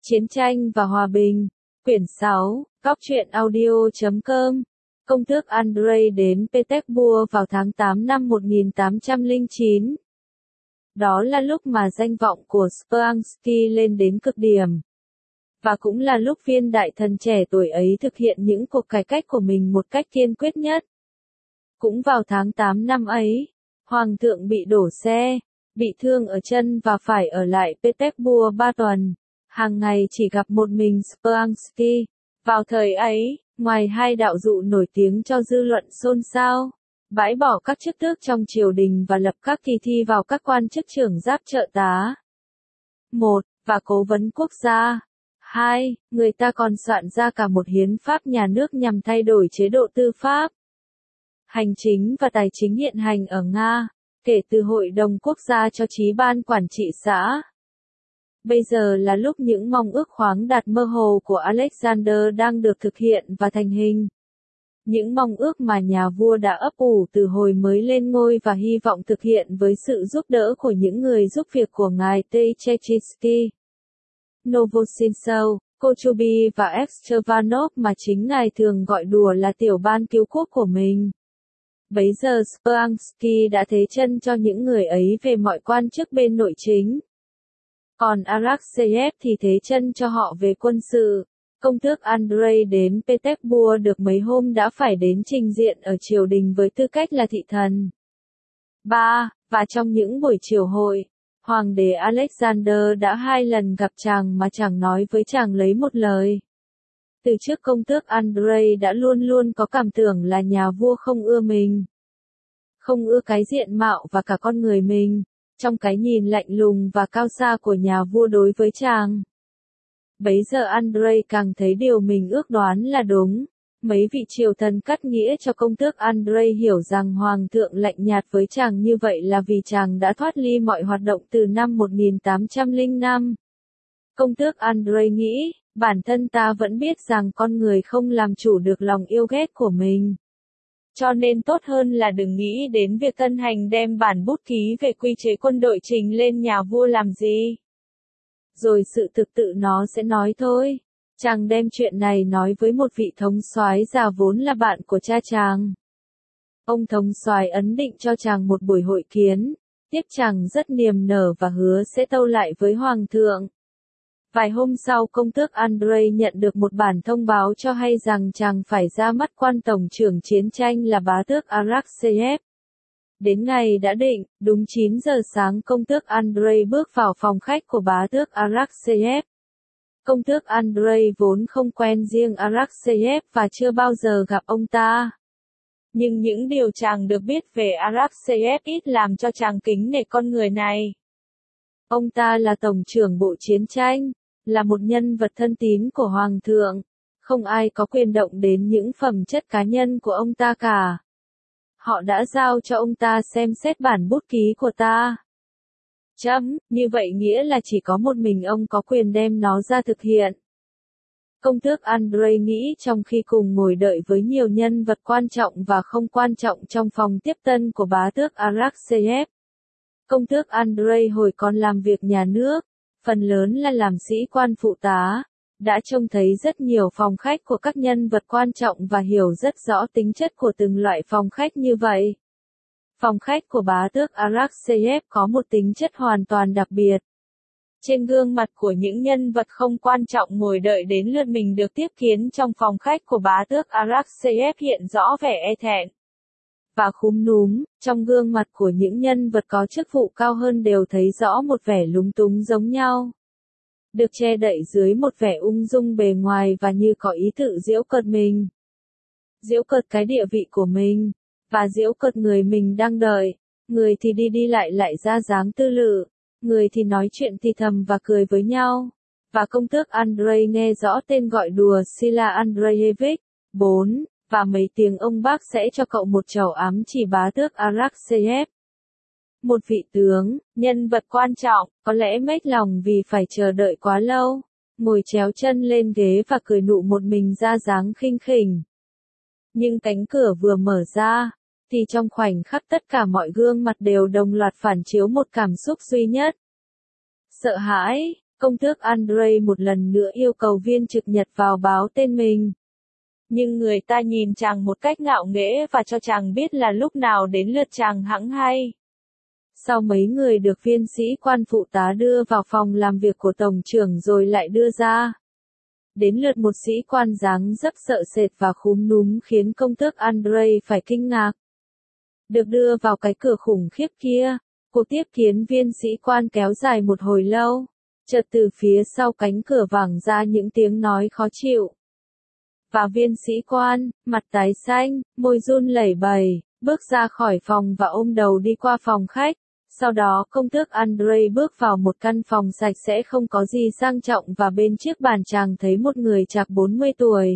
Chiến tranh và hòa bình. Quyển 6, Góc truyện audio.com. Công tước Andrei đến Petersburg vào tháng 8 năm 1809. Đó là lúc mà danh vọng của Speransky lên đến cực điểm. Và cũng là lúc viên đại thần trẻ tuổi ấy thực hiện những cuộc cải cách của mình một cách kiên quyết nhất. Cũng vào tháng 8 năm ấy, Hoàng thượng bị đổ xe, bị thương ở chân và phải ở lại Petersburg 3 tuần. Hàng ngày chỉ gặp một mình Speransky. Vào thời ấy, ngoài hai đạo dụ nổi tiếng cho dư luận xôn xao, bãi bỏ các chức tước trong triều đình và lập các kỳ thi vào các quan chức trưởng giáp trợ tá. 1. Và cố vấn quốc gia. 2. Người ta còn soạn ra cả một hiến pháp nhà nước nhằm thay đổi chế độ tư pháp, hành chính và tài chính hiện hành ở Nga, kể từ Hội đồng Quốc gia cho chí ban quản trị xã. Bây giờ là lúc những mong ước khoáng đạt mơ hồ của Alexander đang được thực hiện và thành hình. Những mong ước mà nhà vua đã ấp ủ từ hồi mới lên ngôi và hy vọng thực hiện với sự giúp đỡ của những người giúp việc của ngài Tchaikovsky, Novosintsev, Kochubey và Ekstervanov mà chính ngài thường gọi đùa là tiểu ban cứu quốc của mình. Bấy giờ Speransky đã thế chân cho những người ấy về mọi quan chức bên nội chính. Còn Arakcheyev thì thế chân cho họ về quân sự. Công tước Andrei đến Petersburg được mấy hôm đã phải đến trình diện ở triều đình với tư cách là thị thần. 3. Và trong những buổi triều hội, Hoàng đế Alexander đã 2 lần gặp chàng mà chẳng nói với chàng lấy một lời. Từ trước công tước Andrei đã luôn luôn có cảm tưởng là nhà vua không ưa mình. Không ưa cái diện mạo và cả con người mình, trong cái nhìn lạnh lùng và cao xa của nhà vua đối với chàng. Bấy giờ Andrei càng thấy điều mình ước đoán là đúng. Mấy vị triều thần cắt nghĩa cho công tước Andrei hiểu rằng hoàng thượng lạnh nhạt với chàng như vậy là vì chàng đã thoát ly mọi hoạt động từ năm 1805. Công tước Andrei nghĩ, bản thân ta vẫn biết rằng con người không làm chủ được lòng yêu ghét của mình. Cho nên tốt hơn là đừng nghĩ đến việc thân hành đem bản bút ký về quy chế quân đội trình lên nhà vua làm gì. Rồi sự thực tự nó sẽ nói thôi. Chàng đem chuyện này nói với một vị thống soái già vốn là bạn của cha chàng. Ông thống soái ấn định cho chàng một buổi hội kiến, tiếp chàng rất niềm nở và hứa sẽ tâu lại với hoàng thượng. Vài hôm sau công tước Andrei nhận được một bản thông báo cho hay rằng chàng phải ra mắt quan tổng trưởng chiến tranh là bá tước Arakcheyev. Đến ngày đã định, đúng 9 giờ sáng công tước Andrei bước vào phòng khách của bá tước Arakcheyev. Công tước Andrei vốn không quen riêng Arakcheyev và chưa bao giờ gặp ông ta. Nhưng những điều chàng được biết về Arakcheyev ít làm cho chàng kính nể con người này. Ông ta là tổng trưởng bộ chiến tranh, là một nhân vật thân tín của hoàng thượng. Không ai có quyền động đến những phẩm chất cá nhân của ông ta cả. Họ đã giao cho ông ta xem xét bản bút ký của ta. Như vậy nghĩa là chỉ có một mình ông có quyền đem nó ra thực hiện. Công tước Andrei nghĩ trong khi cùng ngồi đợi với nhiều nhân vật quan trọng và không quan trọng trong phòng tiếp tân của bá tước Arakcheyev. Công tước Andrei hồi còn làm việc nhà nước, phần lớn là làm sĩ quan phụ tá, đã trông thấy rất nhiều phòng khách của các nhân vật quan trọng và hiểu rất rõ tính chất của từng loại phòng khách như vậy. Phòng khách của bá tước Arakcheyev có một tính chất hoàn toàn đặc biệt. Trên gương mặt của những nhân vật không quan trọng ngồi đợi đến lượt mình được tiếp kiến trong phòng khách của bá tước Arakcheyev hiện rõ vẻ e thẹn và khúm núm, trong gương mặt của những nhân vật có chức vụ cao hơn đều thấy rõ một vẻ lúng túng giống nhau. Được che đậy dưới một vẻ ung dung bề ngoài và như có ý tự giễu cợt mình. Giễu cợt cái địa vị của mình, và giễu cợt người mình đang đợi. Người thì đi lại ra dáng tư lự, người thì nói chuyện thì thầm và cười với nhau. Và công tước Andrei nghe rõ tên gọi đùa Sila Andreevich. 4. Và mấy tiếng ông bác sẽ cho cậu một chầu ám chỉ bá tước Arakcheyev. Một vị tướng, nhân vật quan trọng, có lẽ mếch lòng vì phải chờ đợi quá lâu, ngồi chéo chân lên ghế và cười nụ một mình ra dáng khinh khỉnh. Nhưng cánh cửa vừa mở ra, thì trong khoảnh khắc tất cả mọi gương mặt đều đồng loạt phản chiếu một cảm xúc duy nhất. Sợ hãi, Công tước Andrei một lần nữa yêu cầu viên trực nhật vào báo tên mình. Nhưng người ta nhìn chàng một cách ngạo nghễ và cho chàng biết là lúc nào đến lượt chàng hẵng hay. Sau mấy người được viên sĩ quan phụ tá đưa vào phòng làm việc của tổng trưởng rồi lại đưa ra. Đến lượt một sĩ quan dáng dấp sợ sệt và khúm núm khiến công tước Andrei phải kinh ngạc. Được đưa vào cái cửa khủng khiếp kia, cuộc tiếp kiến viên sĩ quan kéo dài một hồi lâu. Chợt từ phía sau cánh cửa vẳng ra những tiếng nói khó chịu. Và viên sĩ quan, mặt tái xanh, môi run lẩy bẩy, bước ra khỏi phòng và ôm đầu đi qua phòng khách. Sau đó công tước Andrei bước vào một căn phòng sạch sẽ không có gì sang trọng và bên chiếc bàn chàng thấy một người chạc 40 tuổi.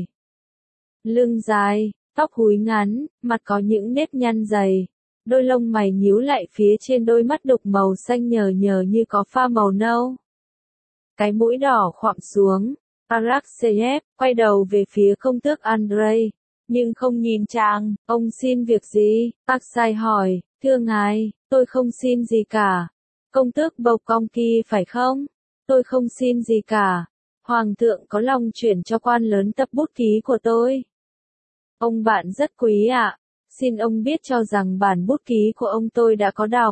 Lưng dài, tóc húi ngắn, mặt có những nếp nhăn dày. Đôi lông mày nhíu lại phía trên đôi mắt đục màu xanh nhờ nhờ như có pha màu nâu. Cái mũi đỏ khoạm xuống. Arakcheyev quay đầu về phía công tước Andrei, nhưng không nhìn chàng. Ông xin việc gì? Aksai hỏi. Thưa ngài, tôi không xin gì cả. Công tước bộc cong kia phải không? Tôi không xin gì cả. Hoàng thượng có lòng chuyển cho quan lớn tập bút ký của tôi. Ông bạn rất quý ạ. Xin ông biết cho rằng bản bút ký của ông tôi đã có đọc.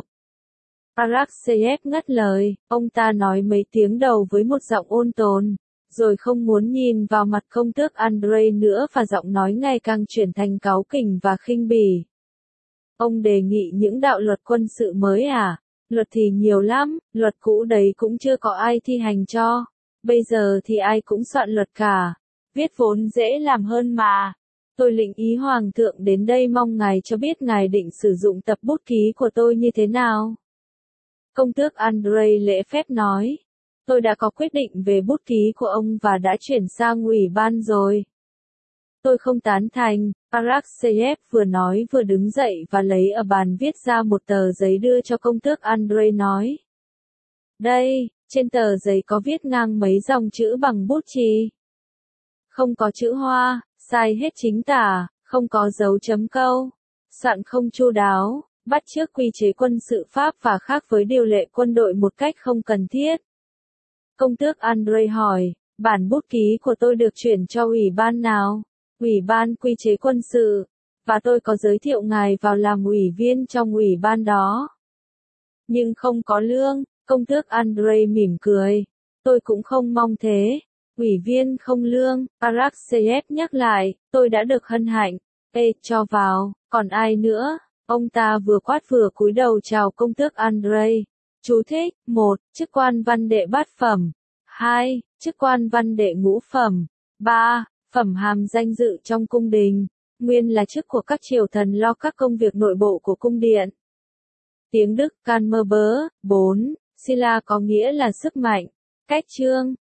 Arakcheyev ngắt lời, ông ta nói mấy tiếng đầu với một giọng ôn tồn, rồi không muốn nhìn vào mặt công tước Andrei nữa và giọng nói ngày càng chuyển thành cáu kỉnh và khinh bỉ. Ông đề nghị những đạo luật quân sự mới à? Luật thì nhiều lắm, luật cũ đấy cũng chưa có ai thi hành cho. Bây giờ thì ai cũng soạn luật cả. Viết vốn dễ làm hơn mà. Tôi lĩnh ý Hoàng thượng đến đây mong ngài cho biết ngài định sử dụng tập bút ký của tôi như thế nào. Công tước Andrei lễ phép nói. Tôi đã có quyết định về bút ký của ông và đã chuyển sang ủy ban rồi. Tôi không tán thành. Arakcheyev vừa nói vừa đứng dậy và lấy ở bàn viết ra một tờ giấy đưa cho công tước Andrei nói. Đây, trên tờ giấy có viết ngang mấy dòng chữ bằng bút chì. Không có chữ hoa, sai hết chính tả, không có dấu chấm câu. Soạn không chu đáo, bắt chước quy chế quân sự Pháp và khác với điều lệ quân đội một cách không cần thiết. Công tước Andrei hỏi, bản bút ký của tôi được chuyển cho ủy ban nào? Ủy ban quy chế quân sự, và tôi có giới thiệu ngài vào làm ủy viên trong ủy ban đó. Nhưng không có lương, công tước Andrei mỉm cười. Tôi cũng không mong thế. Ủy viên không lương, Arakcheyev nhắc lại, tôi đã được hân hạnh. Cho vào, còn ai nữa? Ông ta vừa quát vừa cúi đầu chào công tước Andrei. Chú thích, 1. Chức quan văn đệ bát phẩm. 2. Chức quan văn đệ ngũ phẩm. 3. Phẩm hàm danh dự trong cung đình. Nguyên là chức của các triều thần lo các công việc nội bộ của cung điện. Tiếng Đức Kanmerber. 4. Sila có nghĩa là sức mạnh. Cách chương